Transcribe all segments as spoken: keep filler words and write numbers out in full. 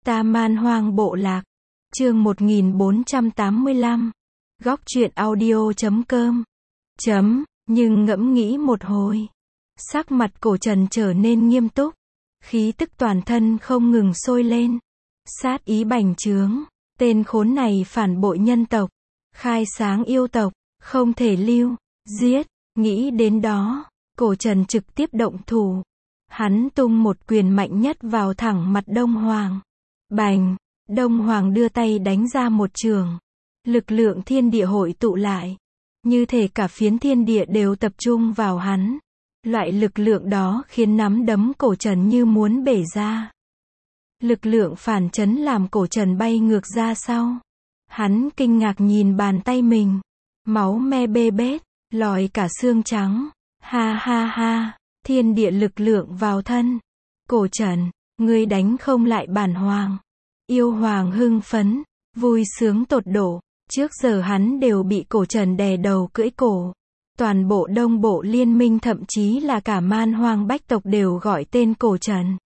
Ta Man Hoang Bộ Lạc. Chương một nghìn bốn trăm tám mươi lăm. Góc truyện audio chấm com. Chấm, nhưng ngẫm nghĩ một hồi. Sắc mặt Cổ Trần trở nên nghiêm túc. Khí tức toàn thân không ngừng sôi lên. Sát ý bành trướng. Tên khốn này phản bội nhân tộc. Khai sáng yêu tộc. Không thể lưu. Giết. Nghĩ đến đó. Cổ Trần trực tiếp động thủ. Hắn tung một quyền mạnh nhất vào thẳng mặt Đông Hoàng. Bành. Đông Hoàng đưa tay đánh ra một trường. Lực lượng thiên địa hội tụ lại. Như thể cả phiến thiên địa đều tập trung vào hắn. Loại lực lượng đó khiến nắm đấm Cổ Trần như muốn bể ra. Lực lượng phản chấn làm Cổ Trần bay ngược ra sau. Hắn kinh ngạc nhìn bàn tay mình. Máu me bê bết, lòi cả xương trắng. Ha ha ha, thiên địa lực lượng vào thân. Cổ Trần, ngươi đánh không lại bản hoàng. Yêu hoàng hưng phấn, vui sướng tột độ. Trước giờ hắn đều bị Cổ Trần đè đầu cưỡi cổ. Toàn bộ Đông Bộ Liên minh thậm chí là cả Man Hoang bách tộc đều gọi tên Cổ Trần.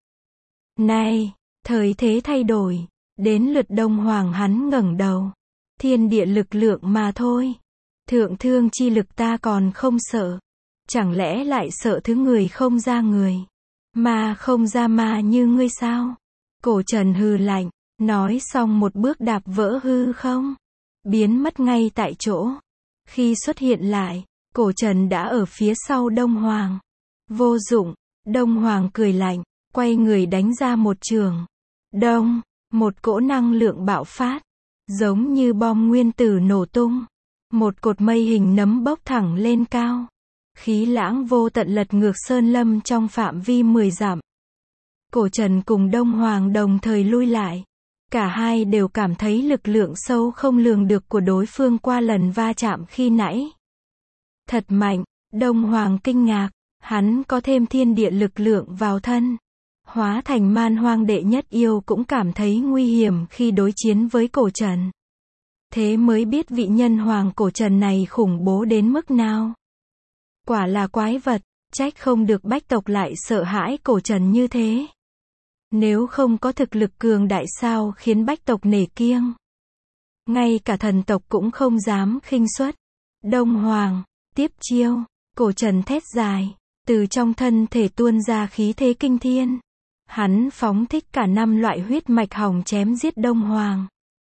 Nay, thời thế thay đổi. Đến lượt Đông Hoàng hắn ngẩng đầu. Thiên địa lực lượng mà thôi. Thượng thương chi lực ta còn không sợ. Chẳng lẽ lại sợ thứ người không ra người. Ma không ra ma như ngươi sao? Cổ Trần hừ lạnh. Nói xong một bước đạp vỡ hư không. Biến mất ngay tại chỗ. Khi xuất hiện lại, Cổ Trần đã ở phía sau Đông Hoàng. Vô dụng. Đông Hoàng cười lạnh. Quay người đánh ra một trường. Đông. Một cỗ năng lượng bạo phát. Giống như bom nguyên tử nổ tung. Một cột mây hình nấm bốc thẳng lên cao. Khí lãng vô tận lật ngược sơn lâm trong phạm vi mười dặm. Cổ Trần cùng Đông Hoàng đồng thời lui lại. Cả hai đều cảm thấy lực lượng sâu không lường được của đối phương qua lần va chạm khi nãy. Thật mạnh, Đông Hoàng kinh ngạc, hắn có thêm thiên địa lực lượng vào thân. Hóa thành Man Hoang đệ nhất yêu cũng cảm thấy nguy hiểm khi đối chiến với Cổ Trần. Thế mới biết vị nhân hoàng Cổ Trần này khủng bố đến mức nào. Quả là quái vật, trách không được bách tộc lại sợ hãi Cổ Trần như thế. Nếu không có thực lực cường đại sao khiến bách tộc nể kiêng. Ngay cả thần tộc cũng không dám khinh suất. Đông Hoàng, tiếp chiêu, Cổ Trần thét dài, từ trong thân thể tuôn ra khí thế kinh thiên. Hắn phóng thích cả năm loại huyết mạch hồng chém giết Đông Hoàng.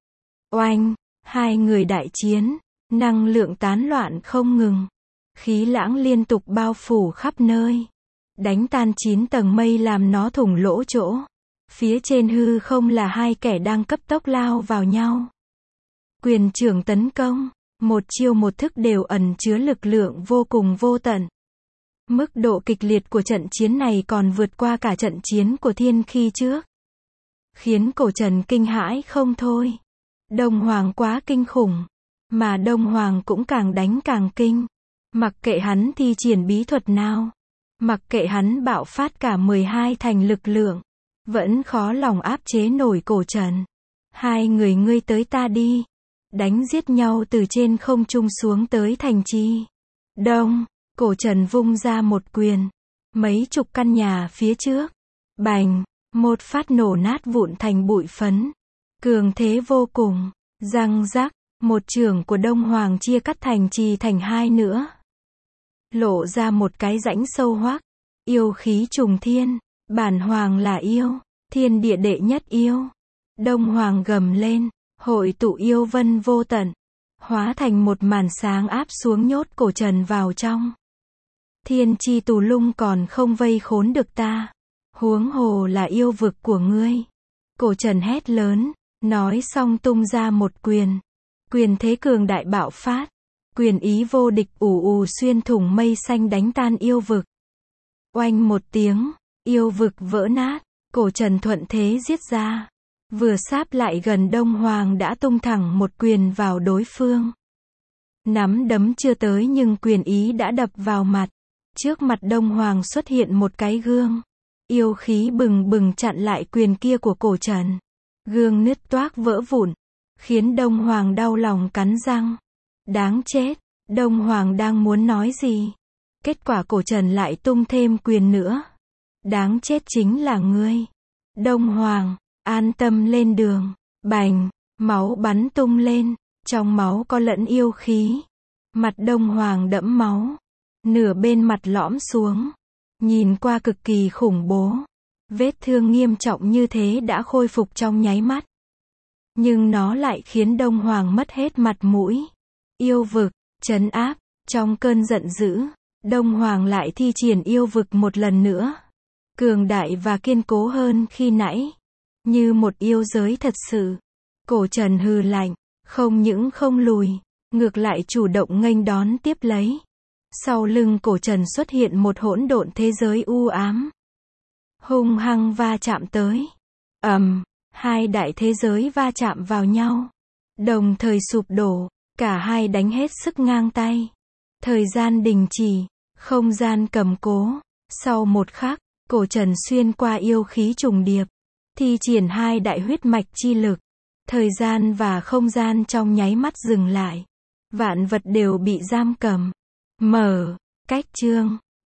Oanh, hai người đại chiến, năng lượng tán loạn không ngừng. Khí lãng liên tục bao phủ khắp nơi. Đánh tan chín tầng mây làm nó thủng lỗ chỗ. Phía trên hư không là hai kẻ đang cấp tốc lao vào nhau. Quyền trưởng tấn công, một chiêu một thức đều ẩn chứa lực lượng vô cùng vô tận. Mức độ kịch liệt của trận chiến này còn vượt qua cả trận chiến của thiên khi trước. Khiến Cổ Trần kinh hãi không thôi. Đông Hoàng quá kinh khủng. Mà Đông Hoàng cũng càng đánh càng kinh. Mặc kệ hắn thi triển bí thuật nào. Mặc kệ hắn bạo phát cả mười hai thành lực lượng. Vẫn khó lòng áp chế nổi Cổ Trần. Hai người ngươi tới ta đi. Đánh giết nhau từ trên không trung xuống tới thành trì. Đông. Cổ Trần vung ra một quyền. Mấy chục căn nhà phía trước. Bành. Một phát nổ nát vụn thành bụi phấn. Cường thế vô cùng. Răng rắc. Một chưởng của Đông Hoàng chia cắt thành trì thành hai nữa. Lộ ra một cái rãnh sâu hoắc. Yêu khí trùng thiên. Bản hoàng là yêu. Thiên địa đệ nhất yêu. Đông Hoàng gầm lên. Hội tụ yêu vân vô tận. Hóa thành một màn sáng áp xuống nhốt Cổ Trần vào trong. Thiên chi tù lung còn không vây khốn được ta. Huống hồ là yêu vực của ngươi. Cổ Trần hét lớn. Nói xong tung ra một quyền. Quyền thế cường đại bạo phát. Quyền ý vô địch ù ù xuyên thủng mây xanh đánh tan yêu vực. Oanh một tiếng. Yêu vực vỡ nát. Cổ Trần thuận thế giết ra. Vừa sáp lại gần Đông Hoàng đã tung thẳng một quyền vào đối phương. Nắm đấm chưa tới nhưng quyền ý đã đập vào mặt. Trước mặt Đông Hoàng xuất hiện một cái gương. Yêu khí bừng bừng chặn lại quyền kia của Cổ Trần. Gương nứt toác vỡ vụn. Khiến Đông Hoàng đau lòng cắn răng. Đáng chết. Đông Hoàng đang muốn nói gì. Kết quả Cổ Trần lại tung thêm quyền nữa. Đáng chết chính là ngươi. Đông Hoàng. An tâm lên đường. Bành, máu bắn tung lên, trong máu có lẫn yêu khí. Mặt Đông Hoàng đẫm máu, nửa bên mặt lõm xuống, nhìn qua cực kỳ khủng bố. Vết thương nghiêm trọng như thế đã khôi phục trong nháy mắt. Nhưng nó lại khiến Đông Hoàng mất hết mặt mũi. Yêu vực, trấn áp, trong cơn giận dữ, Đông Hoàng lại thi triển yêu vực một lần nữa. Cường đại và kiên cố hơn khi nãy. Như một yêu giới thật sự. Cổ Trần hừ lạnh, không những không lùi, ngược lại chủ động nghênh đón tiếp lấy. Sau lưng Cổ Trần xuất hiện một hỗn độn thế giới u ám. Hung hăng va chạm tới. ầm, um, hai đại thế giới va chạm vào nhau. Đồng thời sụp đổ, cả hai đánh hết sức ngang tay. Thời gian đình chỉ, không gian cầm cố. Sau một khắc, Cổ Trần xuyên qua yêu khí trùng điệp, thi triển hai đại huyết mạch chi lực. Thời gian và không gian trong nháy mắt dừng lại. Vạn vật đều bị giam cầm. Mở, cách chương.